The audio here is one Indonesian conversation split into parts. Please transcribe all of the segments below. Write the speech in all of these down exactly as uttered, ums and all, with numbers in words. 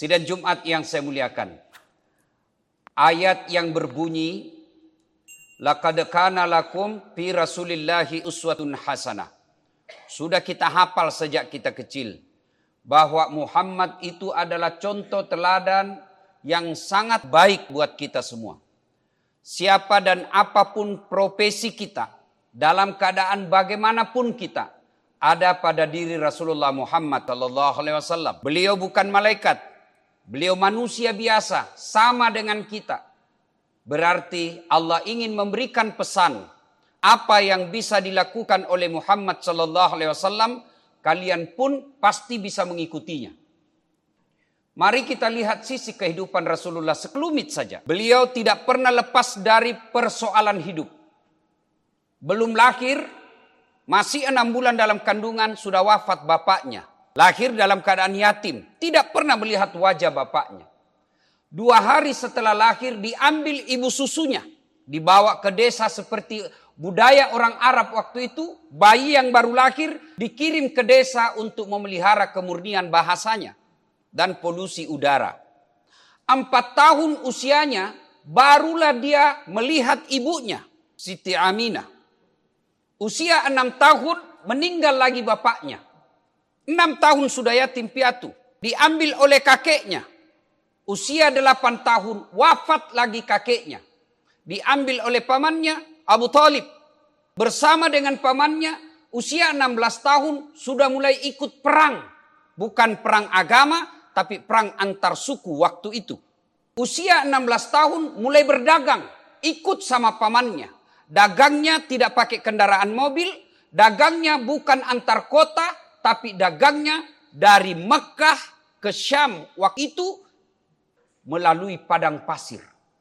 Sidang Jumat yang saya muliakan, ayat yang berbunyi, laqad kana lakum fi rasulillahi uswatun hasanah. Sudah kita hafal sejak kita kecil bahwa Muhammad itu adalah contoh teladan yang sangat baik buat kita semua. Siapa dan apapun profesi kita, dalam keadaan bagaimanapun kita, ada pada diri Rasulullah Muhammad sallallahu alaihi wasallam. Beliau bukan malaikat, beliau manusia biasa, sama dengan kita. Berarti Allah ingin memberikan pesan, apa yang bisa dilakukan oleh Muhammad sallallahu alaihi wasallam, kalian pun pasti bisa mengikutinya. Mari kita lihat sisi kehidupan Rasulullah sekelumit saja. Beliau tidak pernah lepas dari persoalan hidup. Belum lahir, masih enam bulan dalam kandungan, sudah wafat bapaknya. Lahir dalam keadaan yatim, tidak pernah melihat wajah bapaknya. Dua hari setelah lahir diambil ibu susunya, dibawa ke desa seperti budaya orang Arab waktu itu. Bayi yang baru lahir dikirim ke desa untuk memelihara kemurnian bahasanya dan polusi udara. Empat tahun usianya barulah dia melihat ibunya, Siti Aminah. Usia enam tahun meninggal lagi bapaknya. Enam tahun sudah yatim piatu. Diambil oleh kakeknya. Usia delapan tahun wafat lagi kakeknya. Diambil oleh pamannya Abu Talib. Bersama dengan pamannya usia enam belas tahun sudah mulai ikut perang. Bukan perang agama tapi perang antar suku waktu itu. Usia enam belas tahun mulai berdagang. Ikut sama pamannya. Dagangnya tidak pakai kendaraan mobil. Dagangnya bukan antar kota. Tapi dagangnya dari Mekah ke Syam waktu itu melalui padang pasir.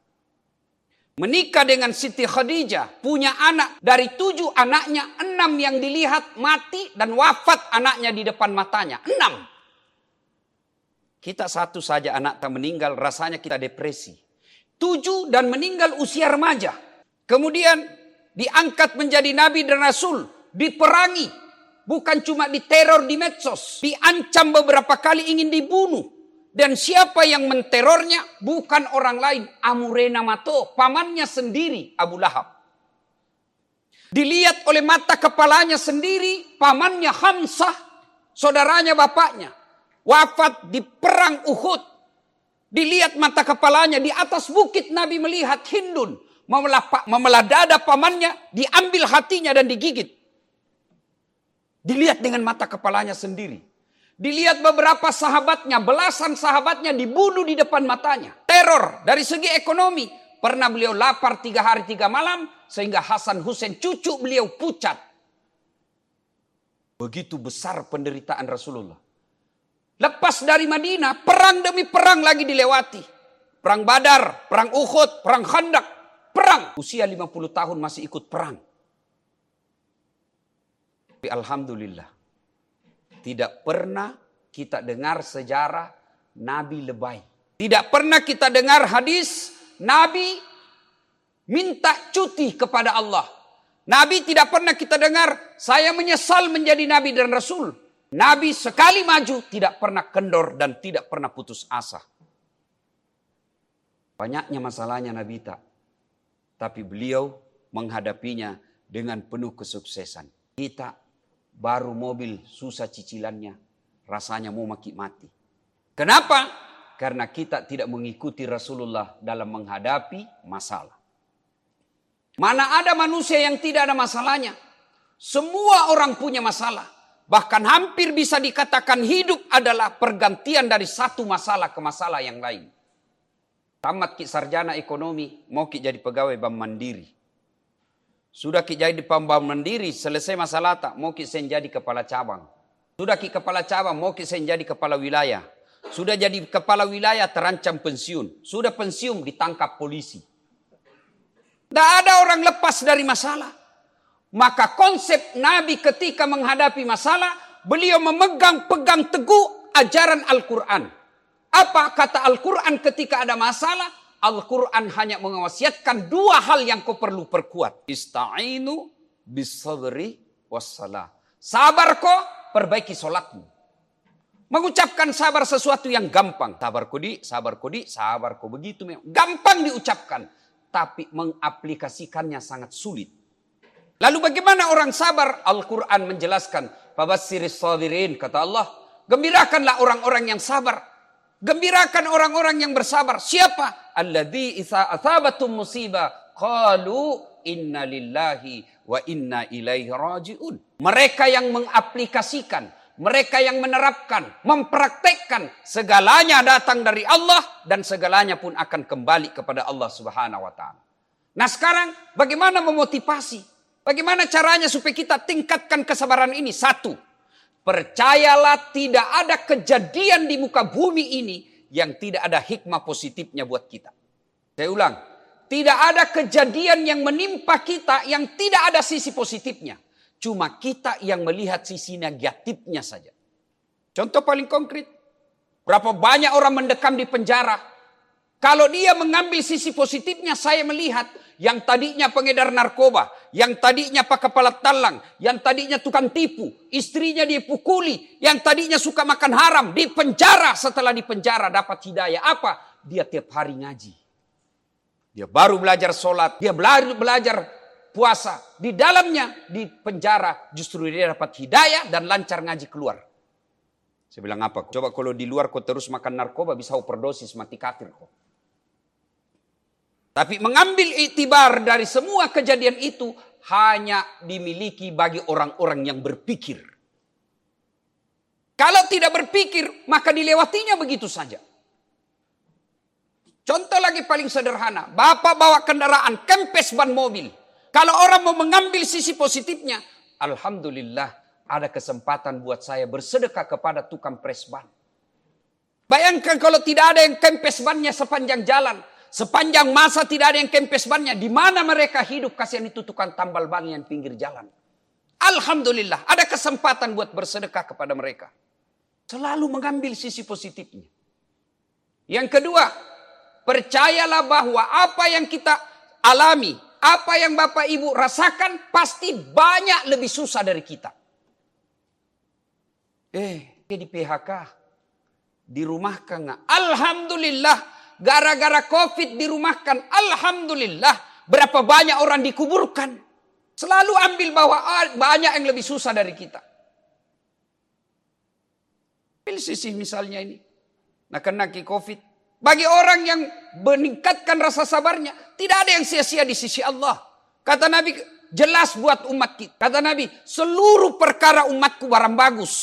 Menikah dengan Siti Khadijah. Punya anak. Dari tujuh anaknya, enam yang dilihat mati dan wafat anaknya di depan matanya. Enam. Kita satu saja anak tak meninggal, rasanya kita depresi. Tujuh dan meninggal usia remaja. Kemudian diangkat menjadi Nabi dan Rasul. Diperangi. Bukan cuma diteror di medsos. Diancam beberapa kali ingin dibunuh. Dan siapa yang menterornya bukan orang lain. Amurena Mato. Pamannya sendiri Abu Lahab. Dilihat oleh mata kepalanya sendiri. Pamannya Hamzah. Saudaranya bapaknya. Wafat di perang Uhud. Dilihat mata kepalanya. Di atas bukit Nabi melihat Hindun. Memelah, memelah dada pamannya. Diambil hatinya dan digigit. Dilihat dengan mata kepalanya sendiri. Dilihat beberapa sahabatnya, belasan sahabatnya dibunuh di depan matanya. Teror dari segi ekonomi. Pernah beliau lapar tiga hari tiga malam. Sehingga Hasan Hussein cucu beliau pucat. Begitu besar penderitaan Rasulullah. Lepas dari Madinah, perang demi perang lagi dilewati. Perang Badar, perang Uhud, perang Khandaq. Perang. Usia lima puluh tahun masih ikut perang. Alhamdulillah, tidak pernah kita dengar sejarah Nabi lebay. Tidak pernah kita dengar hadis Nabi minta cuti kepada Allah. Nabi tidak pernah kita dengar, saya menyesal menjadi Nabi dan Rasul. Nabi sekali maju tidak pernah kendor dan tidak pernah putus asa. Banyaknya masalahnya Nabi tak. Tapi beliau menghadapinya dengan penuh kesuksesan. Kita baru mobil susah cicilannya. Rasanya mau maki-mati. Kenapa? Karena kita tidak mengikuti Rasulullah dalam menghadapi masalah. Mana ada manusia yang tidak ada masalahnya? Semua orang punya masalah. Bahkan hampir bisa dikatakan hidup adalah pergantian dari satu masalah ke masalah yang lain. Tamat ki sarjana ekonomi, mau ki jadi pegawai Bank Mandiri. Sudah ki jadi Bank Mandiri, selesai masalah tak, mau ki sen jadi kepala cabang. Sudah ki kepala cabang, mau ki sen jadi kepala wilayah. Sudah jadi kepala wilayah terancam pensiun. Sudah pensiun ditangkap polisi. Tidak ada orang lepas dari masalah. Maka konsep Nabi ketika menghadapi masalah, beliau memegang pegang teguh ajaran Al-Quran. Apa kata Al-Quran ketika ada masalah? Al-Quran hanya mewasiatkan dua hal yang kau perlu perkuat. Ista'inu bis sabri wassalah. Sabar kau, perbaiki solatmu. Mengucapkan sabar sesuatu yang gampang. Sabar kodi, sabar kodi, sabar kok begitu. Gampang diucapkan. Tapi mengaplikasikannya sangat sulit. Lalu bagaimana orang sabar? Al-Quran menjelaskan. Fabassiris sabirin, kata Allah. Gembirakanlah orang-orang yang sabar. Gembirakan orang-orang yang bersabar. Siapa? Alladzi isa asabatum musibah. Qalu inna lillahi wa inna ilaihi raji'un. Mereka yang mengaplikasikan. Mereka yang menerapkan, mempraktekkan, segalanya datang dari Allah dan segalanya pun akan kembali kepada Allah Subhanahu wa taala. Nah, sekarang bagaimana memotivasi? Bagaimana caranya supaya kita tingkatkan kesabaran ini? Satu, percayalah tidak ada kejadian di muka bumi ini yang tidak ada hikmah positifnya buat kita. Saya ulang, tidak ada kejadian yang menimpa kita yang tidak ada sisi positifnya. Cuma kita yang melihat sisi negatifnya saja. Contoh paling konkret. Berapa banyak orang mendekam di penjara. Kalau dia mengambil sisi positifnya, saya melihat yang tadinya pengedar narkoba, yang tadinya pak kepala talang, yang tadinya tukang tipu, istrinya dia pukuli, yang tadinya suka makan haram, di penjara. Setelah di penjara dapat hidayah. Apa? Dia tiap hari ngaji. Dia baru belajar sholat, dia belajar belajar puasa. Di dalamnya, di penjara, justru dia dapat hidayah dan lancar ngaji keluar. Saya bilang apa? Coba kalau di luar kau terus makan narkoba, bisa overdosis, mati kafir kau. Tapi mengambil iktibar dari semua kejadian itu, hanya dimiliki bagi orang-orang yang berpikir. Kalau tidak berpikir, maka dilewatinya begitu saja. Contoh lagi paling sederhana. Bapak bawa kendaraan, kempes ban mobil. Kalau orang mau mengambil sisi positifnya, alhamdulillah ada kesempatan buat saya bersedekah kepada tukang pres ban. Bayangkan kalau tidak ada yang kempes bannya sepanjang jalan. Sepanjang masa tidak ada yang kempes bannya. Di mana mereka hidup? Kasihan itu tukang tambal ban yang pinggir jalan. Alhamdulillah ada kesempatan buat bersedekah kepada mereka. Selalu mengambil sisi positifnya. Yang kedua, percayalah bahwa apa yang kita alami, apa yang Bapak Ibu rasakan pasti banyak lebih susah dari kita. Eh, dia di P H K. Dirumahkan nggak? Alhamdulillah. Gara-gara COVID dirumahkan. Alhamdulillah. Berapa banyak orang dikuburkan. Selalu ambil bahwa banyak yang lebih susah dari kita. Pilih sisi misalnya ini. Nah, kena COVID. Bagi orang yang meningkatkan rasa sabarnya, tidak ada yang sia-sia di sisi Allah. Kata Nabi, jelas buat umat kita. Kata Nabi, seluruh perkara umatku barang bagus.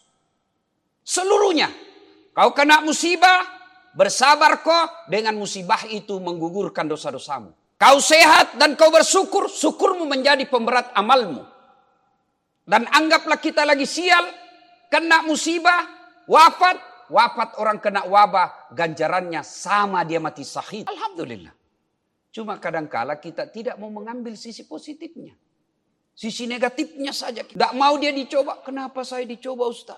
Seluruhnya. Kau kena musibah, bersabar kau, dengan musibah itu menggugurkan dosa-dosamu. Kau sehat dan kau bersyukur, syukurmu menjadi pemberat amalmu. Dan anggaplah kita lagi sial, kena musibah, wafat. Wafat orang kena wabah, ganjarannya sama dia mati syahid. Alhamdulillah. Cuma kadangkala kita tidak mau mengambil sisi positifnya. Sisi negatifnya saja. Tidak mau dia dicoba. Kenapa saya dicoba, Ustaz?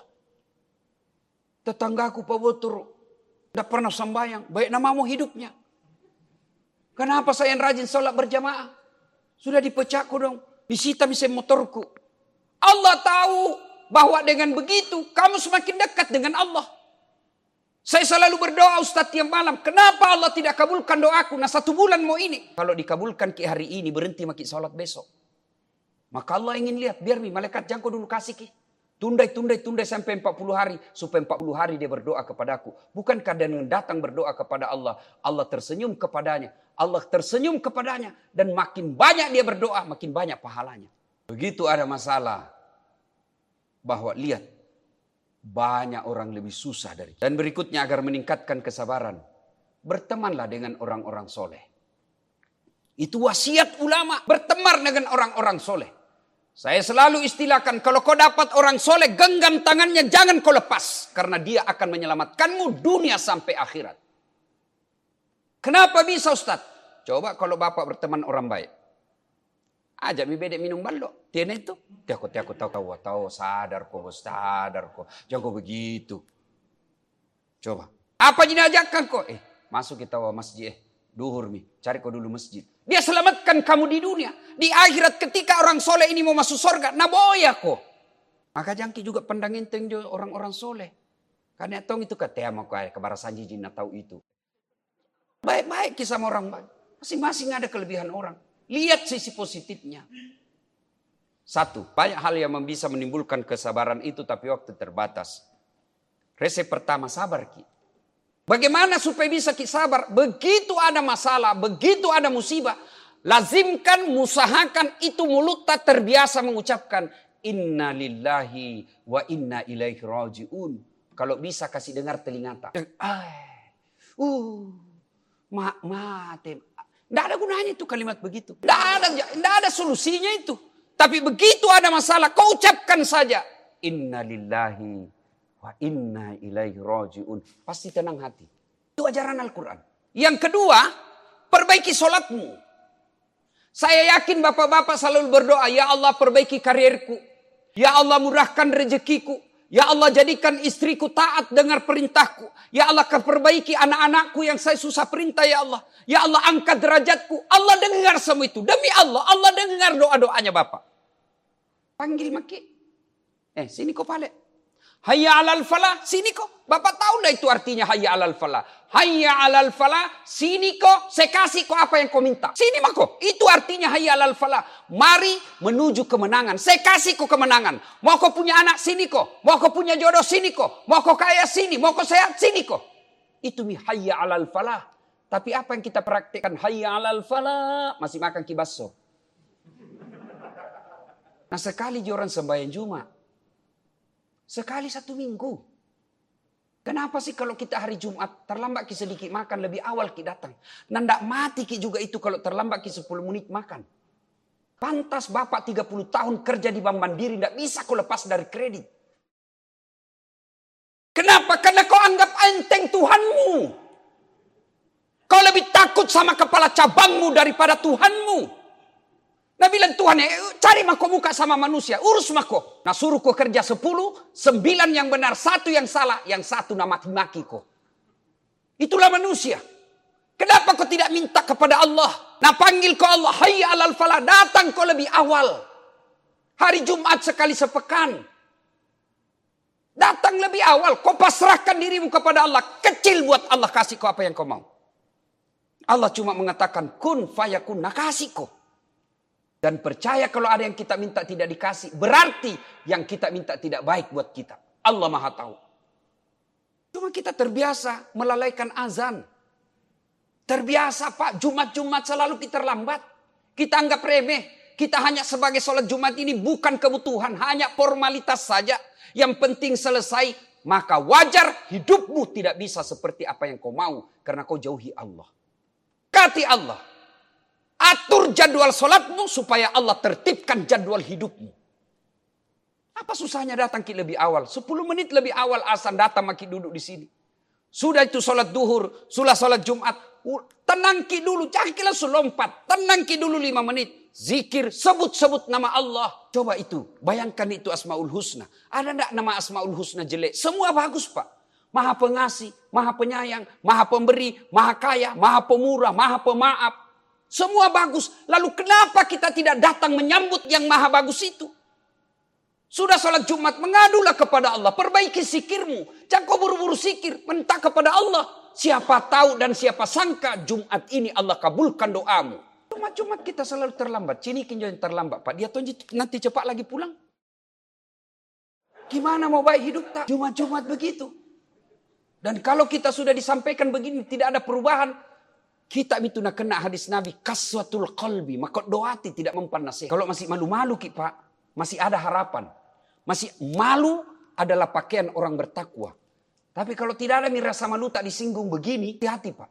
Tetanggaku Pak Botur tidak pernah sembahyang. Baik namamu hidupnya. Kenapa saya yang rajin sholat berjamaah? Sudah dipecahku dong. Disita misalnya motorku. Allah tahu bahwa dengan begitu kamu semakin dekat dengan Allah. Saya selalu berdoa Ustaz tiap malam. Kenapa Allah tidak kabulkan doaku? Nah satu bulan mau ini. Kalau dikabulkan ki hari ini berhenti makin sholat besok. Maka Allah ingin lihat. Biar mi malaikat jangkau dulu kasih ki. Tundai, tundai, tundai sampai empat puluh hari. Supaya empat puluh hari dia berdoa kepadaku. Bukankah dengan datang berdoa kepada Allah. Allah tersenyum kepadanya. Allah tersenyum kepadanya. Dan makin banyak dia berdoa. Makin banyak pahalanya. Begitu ada masalah. Bahwa lihat. Banyak orang lebih susah dari kita. Dan berikutnya agar meningkatkan kesabaran. Bertemanlah dengan orang-orang soleh. Itu wasiat ulama. Berteman dengan orang-orang soleh. Saya selalu istilahkan. Kalau kau dapat orang soleh. Genggam tangannya. Jangan kau lepas. Karena dia akan menyelamatkanmu. Dunia sampai akhirat. Kenapa bisa Ustaz? Coba kalau bapak berteman orang baik. Ajak mi bedek minum balok. Tiada itu. Tiako tiako tahu tahu tahu sadar kok sadar kok. Jangan begitu. Coba. Apa jadi ajakkan kok? Eh masuk kita wa masjid. Eh duhur mi. Cari kau dulu masjid. Dia selamatkan kamu di dunia. Di akhirat ketika orang soleh ini mau masuk surga. Naboya kok. Maka jangki juga pandang enteng juga orang-orang soleh. Karena tong itu kata mau kayak kebarasan jijin tahu itu. Baik-baik kisah sama orang baik. Masing-masing ada kelebihan orang. Lihat sisi positifnya. Satu, banyak hal yang bisa menimbulkan kesabaran itu tapi waktu terbatas. Resep pertama, sabar Ki. Bagaimana supaya bisa Ki sabar? Begitu ada masalah, begitu ada musibah, lazimkan, usahakan itu mulut tak terbiasa mengucapkan inna lillahi wa inna ilaihi raji'un. Kalau bisa kasih dengar telinga tak. Uh, ma mati. Tidak ada gunanya itu kalimat begitu. Tidak ada, tidak ada solusinya itu. Tapi begitu ada masalah, kau ucapkan saja inna lillahi wa inna ilaihi raji'un. Pasti tenang hati. Itu ajaran Al-Quran. Yang kedua, perbaiki sholatmu. Saya yakin bapak-bapak selalu berdoa, ya Allah perbaiki karirku. Ya Allah murahkan rezekiku. Ya Allah jadikan istriku taat dengar perintahku. Ya Allah perbaiki anak-anakku yang saya susah perintah ya Allah. Ya Allah angkat derajatku. Allah dengar semua itu. Demi Allah, Allah dengar doa-doanya bapak. Panggil maki. Eh sini kau pale. Hayya alal falah. Sini kau. Bapak tahu dah itu artinya hayya alal falah. Hayya alal falah. Sini kau. Saya kasih kau apa yang kau minta. Sini mah kau. Itu artinya hayya alal falah. Mari menuju kemenangan. Saya kasih kau kemenangan. Mau kau punya anak sini kau. Mau kau punya jodoh sini kau. Mau kau kaya sini. Mau kau sehat sini kau. Itu mi hayya alal falah. Tapi apa yang kita praktikkan hayya alal falah. Masih makan kibaso. Nah sekali orang sembahyang Jumat. Sekali satu minggu. Kenapa sih kalau kita hari Jumat terlambat ki sedikit makan lebih awal ki datang. Nandak mati ki juga itu kalau terlambat ki sepuluh menit makan. Pantas bapak tiga puluh tahun kerja di Bank Mandiri tidak bisa kau lepas dari kredit. Kenapa? Karena kau anggap enteng Tuhanmu. Kau lebih takut sama kepala cabangmu daripada Tuhanmu. Nah bilang Tuhan, eh, cari mako muka sama manusia, urus mako. Nah suruh kau kerja sepuluh, sembilan yang benar, satu yang salah, yang satu nama maki kau. Itulah manusia. Kenapa kau tidak minta kepada Allah? Nah panggil kau Allah, hayya alal falah, datang kau lebih awal. Hari Jumat sekali sepekan. Datang lebih awal, kau pasrahkan dirimu kepada Allah. Kecil buat Allah, kasih kau apa yang kau mau. Allah cuma mengatakan, kun fayakun, nah kasih kau. Dan percaya kalau ada yang kita minta tidak dikasih. Berarti yang kita minta tidak baik buat kita. Allah maha tahu. Cuma kita terbiasa melalaikan azan. Terbiasa Pak. Jumat-Jumat selalu kita terlambat. Kita anggap remeh. Kita hanya sebagai sholat Jumat ini bukan kebutuhan. Hanya formalitas saja. Yang penting selesai. Maka wajar hidupmu tidak bisa seperti apa yang kau mau. Karena kau jauhi Allah. Kati Allah. Atur jadwal sholatmu supaya Allah tertibkan jadwal hidupmu. Apa susahnya datang ki lebih awal? sepuluh menit lebih awal azan datang maki duduk di sini. Sudah itu sholat duhur, sudah sholat Jumat. Tenang ki dulu, jangan ki langsung lompat. Tenang ki dulu lima menit. Zikir, sebut-sebut nama Allah. Coba itu, bayangkan itu Asmaul Husna. Ada enggak nama Asmaul Husna jelek? Semua bagus Pak. Maha pengasih, maha penyayang, maha pemberi, maha kaya, maha pemurah, maha pemaaf. Semua bagus. Lalu kenapa kita tidak datang menyambut yang maha bagus itu? Sudah sholat Jumat, mengadulah kepada Allah. Perbaiki sikirmu. Jangan kau buru-buru sikir. Minta kepada Allah. Siapa tahu dan siapa sangka Jumat ini Allah kabulkan doamu. Jumat-Jumat kita selalu terlambat. Cini kinjo yang terlambat. Pak, dia tuh nanti cepat lagi pulang. Gimana mau baik hidup tak? Jumat-Jumat begitu. Dan kalau kita sudah disampaikan begini, tidak ada perubahan. Kita itu nak kena hadis Nabi kaswatul qalbi, maka doati tidak mempan nasihat. Kalau masih malu-malu ki Pak, masih ada harapan. Masih malu adalah pakaian orang bertakwa. Tapi kalau tidak ada rasa malu tak disinggung begini, hati-hati Pak.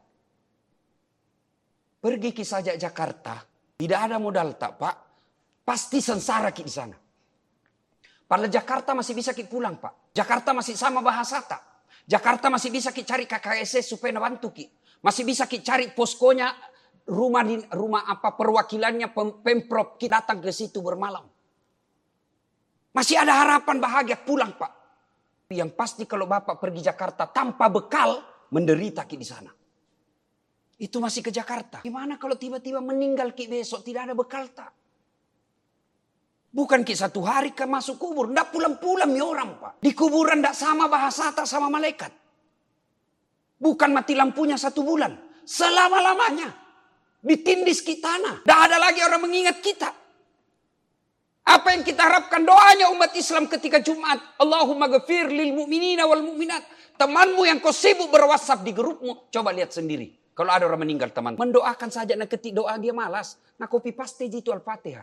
Pergi ki saja Jakarta, tidak ada modal tak Pak, pasti sengsara ki di sana. Padahal Jakarta masih bisa ki pulang Pak. Jakarta masih sama bahasa tak. Jakarta masih bisa ki cari K K S S supaya bantu ki. Masih bisa kita cari poskonya, rumah di rumah apa perwakilannya Pemprov, kita datang ke situ bermalam. Masih ada harapan bahagia pulang Pak. Yang pasti kalau Bapak pergi Jakarta tanpa bekal, menderita ki di sana. Itu masih ke Jakarta. Gimana kalau tiba-tiba meninggal ki besok tidak ada bekal tak? Bukan ki satu hari ke masuk kubur. Ndak pulang-pulang ya orang Pak. Di kuburan ndak sama bahasa tak sama malaikat. Bukan mati lampunya satu bulan. Selama-lamanya. Ditindis kita tanah. Ndak ada lagi orang mengingat kita. Apa yang kita harapkan doanya umat Islam ketika Jumat. Allahumma ghafir lil mu'minina wal mu'minat. Temanmu yang kau sibuk berwhatsapp di grupmu. Coba lihat sendiri. Kalau ada orang meninggal teman. Mendoakan saja, nak ketik doa dia malas. Nak copy paste itu Al-Fatihah.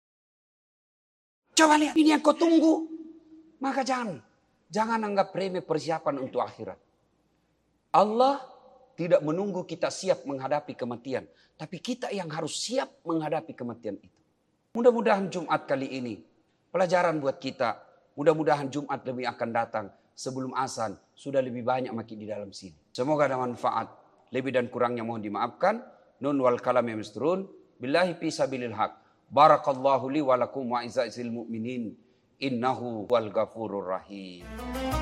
Coba lihat, ini yang kau tunggu. Maka jangan. Jangan anggap remeh persiapan untuk akhirat. Allah tidak menunggu kita siap menghadapi kematian. Tapi kita yang harus siap menghadapi kematian itu. Mudah-mudahan Jumat kali ini pelajaran buat kita. Mudah-mudahan Jumat lebih akan datang sebelum azan sudah lebih banyak makin di dalam sini. Semoga ada manfaat. Lebih dan kurangnya mohon dimaafkan. Nun wal kalam yang misturun. Billahi fi sabilil haq. Barakallahu li wa lakum wa izza'il mu'minin. Innahu wal ghafurur rahim.